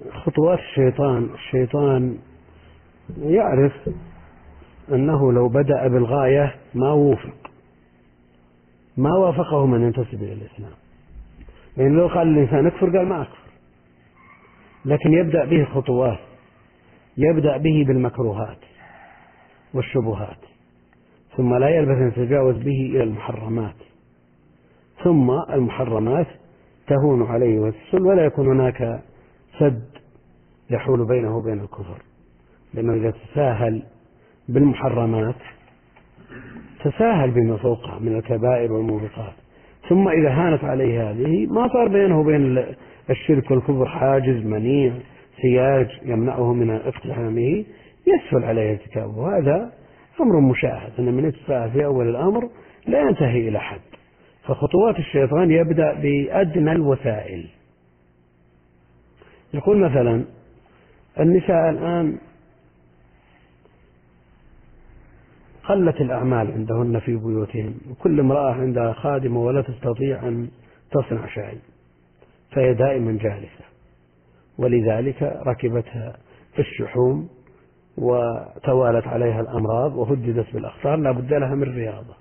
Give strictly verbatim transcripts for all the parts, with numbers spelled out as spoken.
خطوات الشيطان. الشيطان يعرف أنه لو بدأ بالغاية ما وفق ما وافقه من ينتسب إلى الإسلام. يعني لو قال الإنسان اكفر قال ما أكفر، لكن يبدأ به خطوات، يبدأ به بالمكروهات والشبهات، ثم لا يلبث أن يتجاوز به إلى المحرمات، ثم المحرمات تهون عليه وتسل ولا يكون هناك سد يحول بينه وبين الكفر، لأنه إذا تساهل بالمحرمات تساهل بما فوقها من الكبائر والموبقات، ثم إذا هانت عليه هذه ما صار بينه وبين الشرك والكفر حاجز منيع سياج يمنعه من اقتحامه، يسهل عليه ارتكابه. هذا أمر مشاهد أن من يتساهل في أول الأمر لا ينتهي إلى حد. فخطوات الشيطان يبدأ بأدنى الوسائل. يقول مثلا النساء الآن قلت الأعمال عندهن في بيوتهن، وكل امرأة عندها خادمة ولا تستطيع أن تصنع شيء، فهي دائما جالسة، ولذلك ركبتها في الشحوم وتوالت عليها الأمراض وهددت بالأخطار، لا بد لها من رياضة.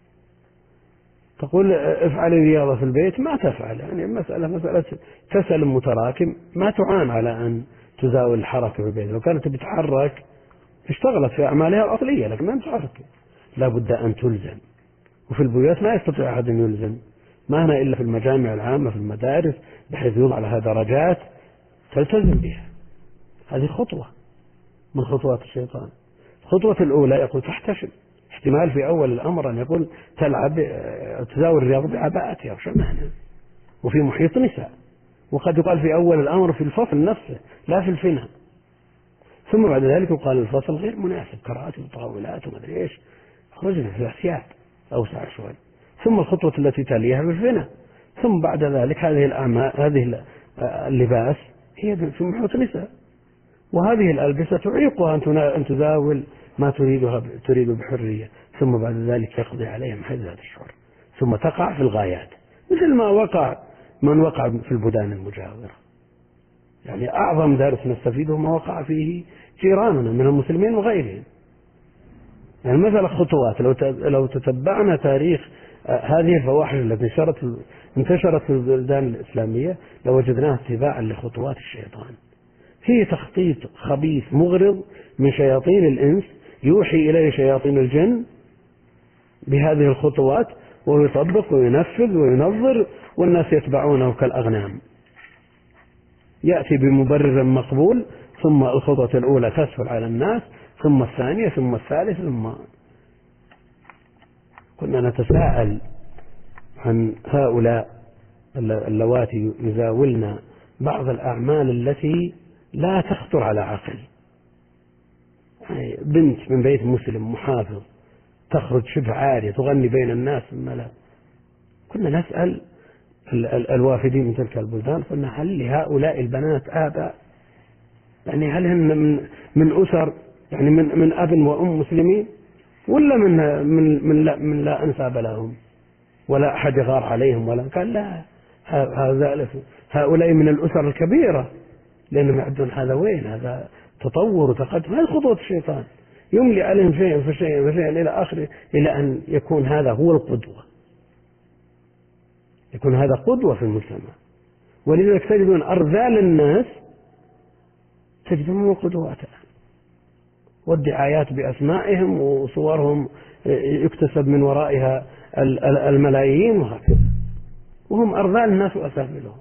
تقول افعلي رياضة في البيت، ما تفعل، يعني مسألة مسألة كسل متراكم، ما تعان على أن تزاول الحركة في البيت. لو كانت بتتحرك اشتغلت في أعمالها الأصلية، لكن ما تتحرك، لا بد أن تلزم. وفي البيوت ما يستطيع أحد أن يلزم، ما هنا إلا في المجامع العامة في المدارس بحيث يوضع لها درجات تلتزم بها. هذه خطوة من خطوات الشيطان. الخطوة الأولى يقول تحتشم، احتمال في أول الأمر أن يقول تلعب تزاول الرياضة بعباءتها وشمعنا وفي محيط نساء، وقد يقال في أول الأمر في الفصل نفسه لا في الفناء، ثم بعد ذلك يقال الفصل غير مناسب، كراتب وطاولات وما أدري إيش، خرجنا في الأسياد أوسع شوي، ثم الخطوة التي تليها بالفناء، ثم بعد ذلك هذه الأعمال هذه اللباس هي في محيط نساء، وهذه الألبسة تعيقها أن تزاول ما تريدها تريد بحرية، ثم بعد ذلك يقضي عليها من حيث ذات الشعور، ثم تقع في الغايات مثل ما وقع من وقع في البلدان المجاورة. يعني أعظم درس نستفيده ما وقع فيه جيراننا من المسلمين وغيرهم. يعني مثلا خطوات، لو لو تتبعنا تاريخ هذه الفواحش التي انتشرت انتشرت في البلدان الإسلامية لوجدناها اتباعا لخطوات الشيطان. هي تخطيط خبيث مغرض من شياطين الإنس يوحي إليه شياطين الجن بهذه الخطوات، ويطبق وينفذ وينظر والناس يتبعونه كالأغنام. يأتي بمبرر مقبول، ثم الخطوة الأولى تسهل على الناس، ثم الثانية، ثم الثالثة، ثم كنا نتساءل عن هؤلاء اللواتي يزاولن بعض الأعمال التي لا تخطر على عقل. بنت من بيت مسلم محافظ تخرج شبه عارية تغني بين الناس ثم لا. كنا نسأل الوافدين من تلك البلدان، قلنا هل لهؤلاء البنات آباء؟ يعني هل هن من من أسر، يعني من من أب وأم مسلمين، ولا من من من لا, من لا أنساب لهم ولا أحد يغار عليهم؟ ولا قال لا، هذا هؤلاء من الأسر الكبيرة، لأنهم يعدون هذا وين، هذا تطور وتقدم. هذه خطوة الشيطان، يملي عليهم شيئا فشيئا فشيئا إلى آخره، إلى أن يكون هذا هو القدوة، يكون هذا قدوة في المجتمع. ولذلك تجدون أرذال الناس تجدون قدوات، والدعايات بأسمائهم وصورهم يكتسب من ورائها الملايين وهكذا، وهم أرذال الناس وأسافلهم،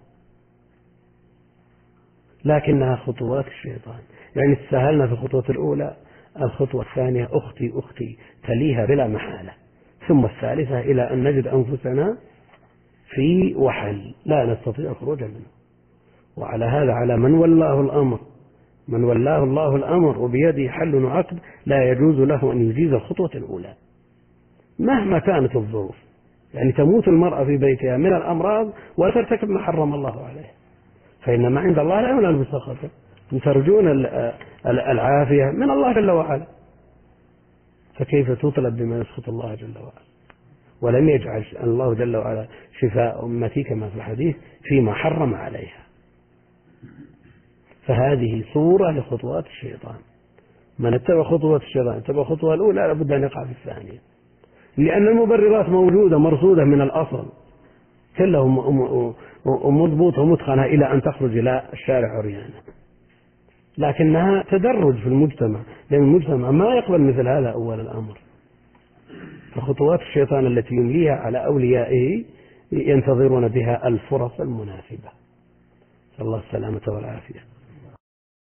لكنها خطوات الشيطان. يعني تساهلنا في الخطوة الأولى، الخطوة الثانية أختي أختي تليها بلا محالة، ثم الثالثة إلى أن نجد أنفسنا في وحل لا نستطيع الخروج منه. وعلى هذا على من ولاه الأمر من ولاه الله الأمر وبيده حل وعقد لا يجوز له أن يجيز الخطوة الأولى مهما كانت الظروف. يعني تموت المرأة في بيتها من الأمراض وترتكب ما حرم الله عليه، فإن ما عند الله لا ينال بسخطه، ترجون العافية من الله جل وعلا، فكيف تطلب بما يسخط الله جل وعلا؟ ولم يجعل الله جل وعلا شفاء أمتي كما في الحديث فيما حرم عليها. فهذه صورة لخطوات الشيطان. من اتبع خطوات الشيطان اتبع الخطوة الأولى لابد أن يقع في الثانية، لأن المبررات موجودة مرصودة من الأصل كلها مضبوطة ومتقنة إلى أن تخرج إلى الشارع عريانا، لكنها تدرج في المجتمع، لأن المجتمع ما يقبل مثل هذا أول الأمر. فخطوات الشيطان التي يمليها على أوليائه ينتظرون بها الفرص المناسبة. صلى الله السلامة والعافية.